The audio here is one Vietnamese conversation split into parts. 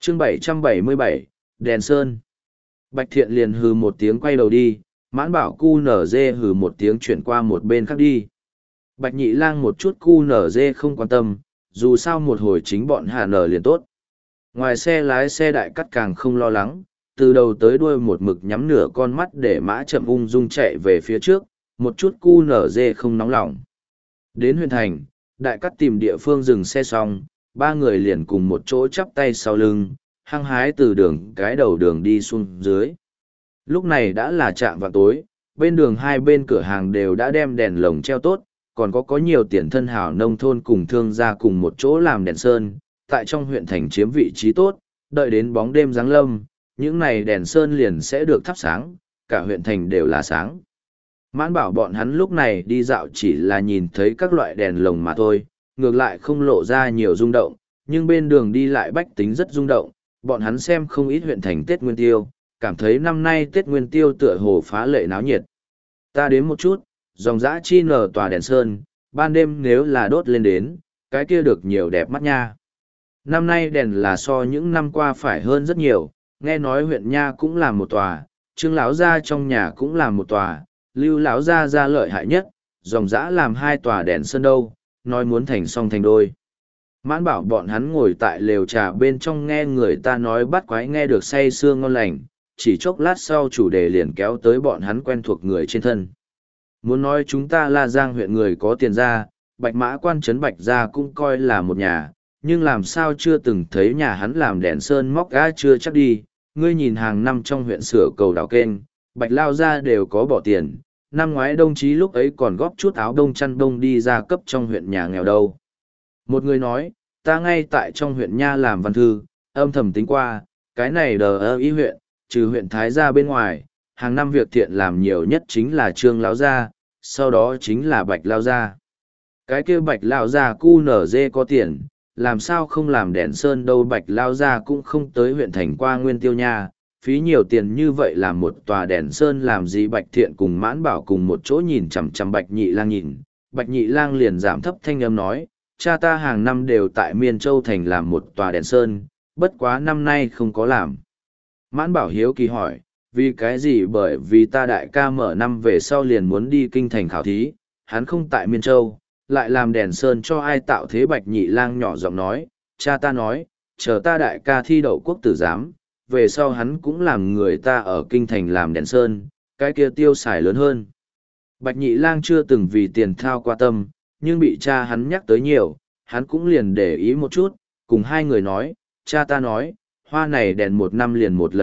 chương 777, Đèn Sơn. Bạch Thiện liền hừ một tiếng quay đầu đi, Mãn Bảo cu nở dê hừ một tiếng chuyển qua một bên khác đi. Bạch Nhị Lang một chút cu nở dê không quan tâm, dù sao một hồi chính bọn Hà Nở liền tốt. Ngoài xe lái xe Đại Cắt càng không lo lắng, từ đầu tới đuôi một mực nhắm nửa con mắt để mã chậm ung dung chạy về phía trước, một chút cu nở dê không nóng lòng. Đến huyện thành, Đại Cắt tìm địa phương dừng xe xong, ba người liền cùng một chỗ chắp tay sau lưng, hăng hái từ đường cái đầu đường đi xuống dưới. Lúc này đã là trạm vào tối, bên đường hai bên cửa hàng đều đã đem đèn lồng treo tốt, còn có nhiều tiền thân hào nông thôn cùng thương gia cùng một chỗ làm đèn sơn, tại trong huyện thành chiếm vị trí tốt, đợi đến bóng đêm giáng lâm, những này đèn sơn liền sẽ được thắp sáng, cả huyện thành đều là sáng. Mãn Bảo bọn hắn lúc này đi dạo chỉ là nhìn thấy các loại đèn lồng mà thôi, ngược lại không lộ ra nhiều rung động, nhưng bên đường đi lại bách tính rất rung động, bọn hắn xem không ít huyện thành Tết Nguyên Tiêu, cảm thấy năm nay Tết Nguyên Tiêu tựa hồ phá lệ náo nhiệt. Ta đến một chút, dòng dã chi nở tòa đèn sơn, ban đêm nếu là đốt lên đến, cái kia được nhiều đẹp mắt nha. Năm nay đèn là so những năm qua phải hơn rất nhiều, nghe nói huyện nha cũng làm một tòa, Trương lão gia trong nhà cũng làm một tòa, Lưu lão gia ra lợi hại nhất, dòng dã làm hai tòa đèn sơn đâu, nói muốn thành song thành đôi. Mãn Bảo bọn hắn ngồi tại lều trà bên trong nghe người ta nói bắt quái nghe được say sưa ngon lành, chỉ chốc lát sau chủ đề liền kéo tới bọn hắn quen thuộc người trên thân. Muốn nói chúng ta La Giang huyện người có tiền ra, Bạch Mã quan trấn Bạch gia cũng coi là một nhà, nhưng làm sao chưa từng thấy nhà hắn làm đèn sơn móc gã chưa chắc đi, ngươi nhìn hàng năm trong huyện sửa cầu đào kênh, Bạch lao gia đều có bỏ tiền, năm ngoái đồng chí lúc ấy còn góp chút áo đông chăn đông đi ra cấp trong huyện nhà nghèo đâu. Một người nói, ta ngay tại trong huyện nha làm văn thư, âm thầm tính qua, cái này đờ ơ ý huyện, trừ huyện Thái gia bên ngoài, hàng năm việc thiện làm nhiều nhất chính là Trương lão gia, sau đó chính là Bạch lao gia. Cái kia Bạch lao gia cu nở dê có tiền, làm sao không làm đèn sơn đâu, Bạch lao gia cũng không tới huyện thành qua Nguyên Tiêu nha, phí nhiều tiền như vậy làm một tòa đèn sơn làm gì. Bạch Thiện cùng Mãn Bảo cùng một chỗ nhìn chằm chằm Bạch Nhị Lang nhìn, Bạch Nhị Lang liền giảm thấp thanh âm nói, cha ta hàng năm đều tại Miên Châu thành làm một tòa đèn sơn, bất quá năm nay không có làm. Mãn Bảo hiếu kỳ hỏi, vì cái gì? Bởi vì ta đại ca mở năm về sau liền muốn đi kinh thành khảo thí, hắn không tại Miên Châu, lại làm đèn sơn cho ai tạo thế? Bạch Nhị Lang nhỏ giọng nói, cha ta nói, chờ ta đại ca thi đậu quốc tử giám, về sau hắn cũng làm người ta ở kinh thành làm đèn sơn, cái kia tiêu xài lớn hơn. Bạch Nhị Lang chưa từng vì tiền thao qua tâm, nhưng bị cha hắn nhắc tới nhiều, hắn cũng liền để ý một chút, cùng hai người nói, cha ta nói, hoa này đèn một năm liền một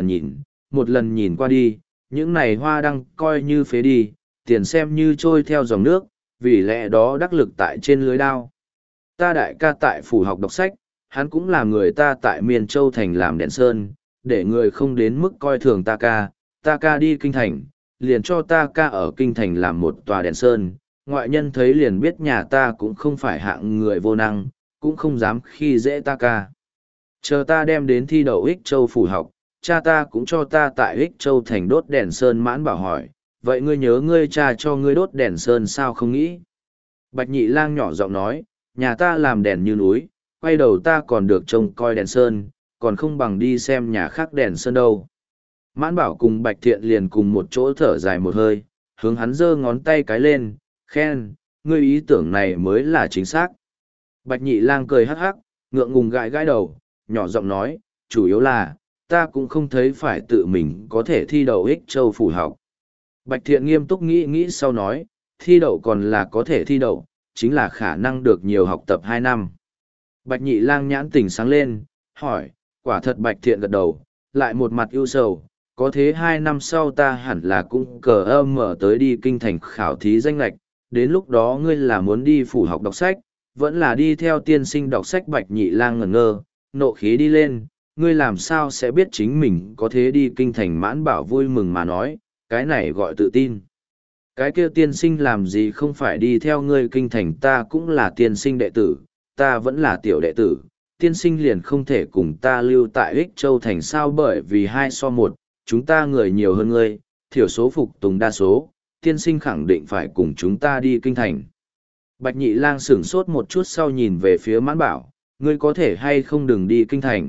lần nhìn qua đi, những này hoa đăng coi như phế đi, tiền xem như trôi theo dòng nước, vì lẽ đó đắc lực tại trên lưới đao. Ta đại ca tại phủ học đọc sách, hắn cũng là người ta tại Miền Châu thành làm đèn sơn, để người không đến mức coi thường ta ca đi kinh thành, liền cho ta ca ở kinh thành làm một tòa đèn sơn, ngoại nhân thấy liền biết nhà ta cũng không phải hạng người vô năng, cũng không dám khi dễ ta ca. Chờ ta đem đến thi đậu Ích Châu phủ học, cha ta cũng cho ta tại Ích Châu thành đốt đèn sơn. Mãn Bảo hỏi, vậy ngươi nhớ ngươi cha cho ngươi đốt đèn sơn sao không nghĩ? Bạch Nhị Lang nhỏ giọng nói, nhà ta làm đèn như núi, quay đầu ta còn được trông coi đèn sơn, còn không bằng đi xem nhà khác đèn sơn đâu. Mãn Bảo cùng Bạch Thiện liền cùng một chỗ thở dài một hơi, hướng hắn giơ ngón tay cái lên, khen, ngươi ý tưởng này mới là chính xác. Bạch Nhị Lang cười hắc hắc, ngượng ngùng gãi gãi đầu, nhỏ giọng nói, chủ yếu là, ta cũng không thấy phải tự mình có thể thi đậu Ích Châu phủ học. Bạch Thiện nghiêm túc nghĩ nghĩ sau nói, thi đậu còn là có thể thi đậu, chính là khả năng được nhiều học tập 2 năm. Bạch Nhị Lang nhãn tỉnh sáng lên, hỏi, quả thật? Bạch Thiện gật đầu, lại một mặt ưu sầu, có thế 2 năm sau ta hẳn là cũng mở tới đi kinh thành khảo thí danh lệch, đến lúc đó ngươi là muốn đi phủ học đọc sách, vẫn là đi theo tiên sinh đọc sách? Bạch Nhị Lang ngẩn ngơ, nộ khí đi lên, ngươi làm sao sẽ biết chính mình có thế đi kinh thành? Mãn Bảo vui mừng mà nói, cái này gọi tự tin. Cái kia tiên sinh làm gì không phải đi theo ngươi kinh thành, ta cũng là tiên sinh đệ tử, ta vẫn là tiểu đệ tử, tiên sinh liền không thể cùng ta lưu tại Ích Châu thành sao? Bởi vì 2-1, chúng ta người nhiều hơn ngươi, thiểu số phục tùng đa số, tiên sinh khẳng định phải cùng chúng ta đi kinh thành. Bạch Nhị Lang sửng sốt một chút sau nhìn về phía Mãn Bảo, ngươi có thể hay không đừng đi kinh thành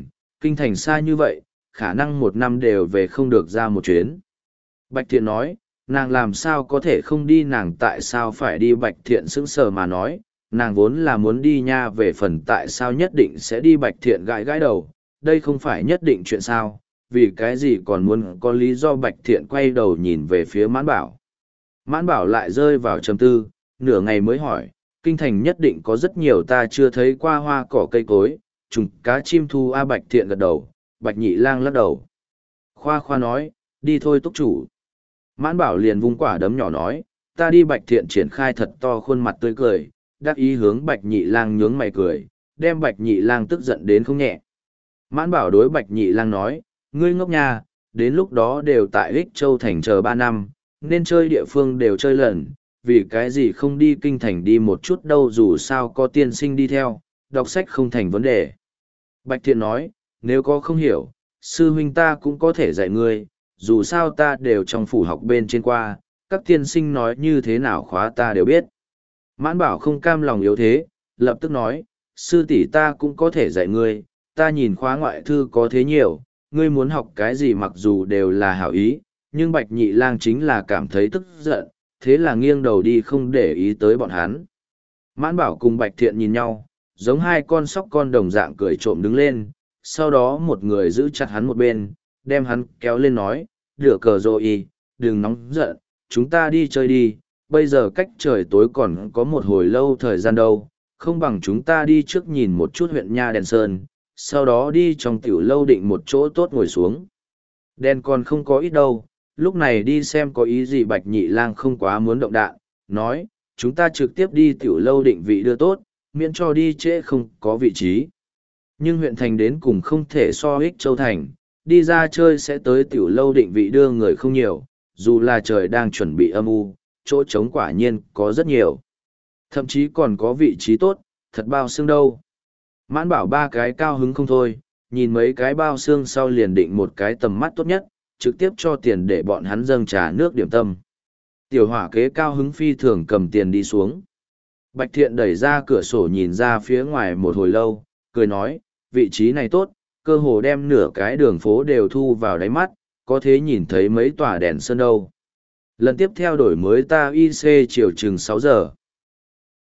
kinh thành xa như vậy, khả năng một năm đều về không được ra một chuyến. Bạch Thiện nói, nàng làm sao có thể không đi, nàng tại sao phải đi? Bạch Thiện sững sờ mà nói, nàng vốn là muốn đi nha, về phần tại sao nhất định sẽ đi. Bạch Thiện gãi gãi đầu, đây không phải nhất định chuyện sao, vì cái gì còn muốn có lý do? Bạch Thiện quay đầu nhìn về phía Mãn Bảo. Mãn Bảo lại rơi vào trầm tư, nửa ngày mới hỏi, kinh thành nhất định có rất nhiều ta chưa thấy qua hoa cỏ cây cối, trùng cá chim thu a. Bạch Thiện gật đầu. Bạch Nhị Lang lắc đầu. Khoa khoa nói, đi thôi túc chủ. Mãn Bảo liền vung quả đấm nhỏ nói, ta đi. Bạch Thiện triển khai thật to khuôn mặt tươi cười, đắc ý hướng Bạch Nhị Lang nhướng mày cười, đem Bạch Nhị Lang tức giận đến không nhẹ. Mãn Bảo đối Bạch Nhị Lang nói, ngươi ngốc nha, đến lúc đó đều tại Ích Châu thành chờ 3 năm, nên chơi địa phương đều chơi lần, vì cái gì không đi kinh thành đi một chút đâu? Dù sao có tiên sinh đi theo, đọc sách không thành vấn đề. Bạch Thiện nói, nếu có không hiểu, sư huynh ta cũng có thể dạy ngươi, dù sao ta đều trong phủ học bên trên qua, các tiên sinh nói như thế nào khóa ta đều biết. Mãn Bảo không cam lòng yếu thế, lập tức nói, sư tỷ ta cũng có thể dạy ngươi, ta nhìn khóa ngoại thư có thế nhiều, ngươi muốn học cái gì mặc dù đều là hảo ý, nhưng Bạch Nhị Lang chính là cảm thấy tức giận, thế là nghiêng đầu đi không để ý tới bọn hắn. Mãn Bảo cùng Bạch Thiện nhìn nhau, giống hai con sóc con đồng dạng cười trộm đứng lên, sau đó một người giữ chặt hắn một bên, đem hắn kéo lên nói, đửa cờ rồi, đừng nóng giận, chúng ta đi chơi đi, bây giờ cách trời tối còn có một hồi lâu thời gian đâu, không bằng chúng ta đi trước nhìn một chút huyện nha Đèn Sơn, sau đó đi trong tiểu lâu định một chỗ tốt ngồi xuống. Đèn còn không có ít đâu, lúc này đi xem có ý gì? Bạch Nhị Lang không quá muốn động đạn, nói, chúng ta trực tiếp đi tiểu lâu định vị đưa tốt, miễn cho đi trễ không có vị trí. Nhưng huyện thành đến cùng không thể so Ích Châu thành, đi ra chơi sẽ tới tiểu lâu định vị đưa người không nhiều, dù là trời đang chuẩn bị âm u, chỗ trống quả nhiên có rất nhiều. Thậm chí còn có vị trí tốt, thật bao xương đâu. Mãn Bảo ba cái cao hứng không thôi, nhìn mấy cái bao xương sau liền định một cái tầm mắt tốt nhất, trực tiếp cho tiền để bọn hắn dâng trà nước điểm tâm. Tiểu Hỏa kế cao hứng phi thường cầm tiền đi xuống. Bạch Thiện đẩy ra cửa sổ nhìn ra phía ngoài một hồi lâu, cười nói, vị trí này tốt, cơ hồ đem nửa cái đường phố đều thu vào đáy mắt, có thể nhìn thấy mấy tòa đèn sơn đâu. Lần tiếp theo đổi mới ta IC chiều chừng 6 giờ.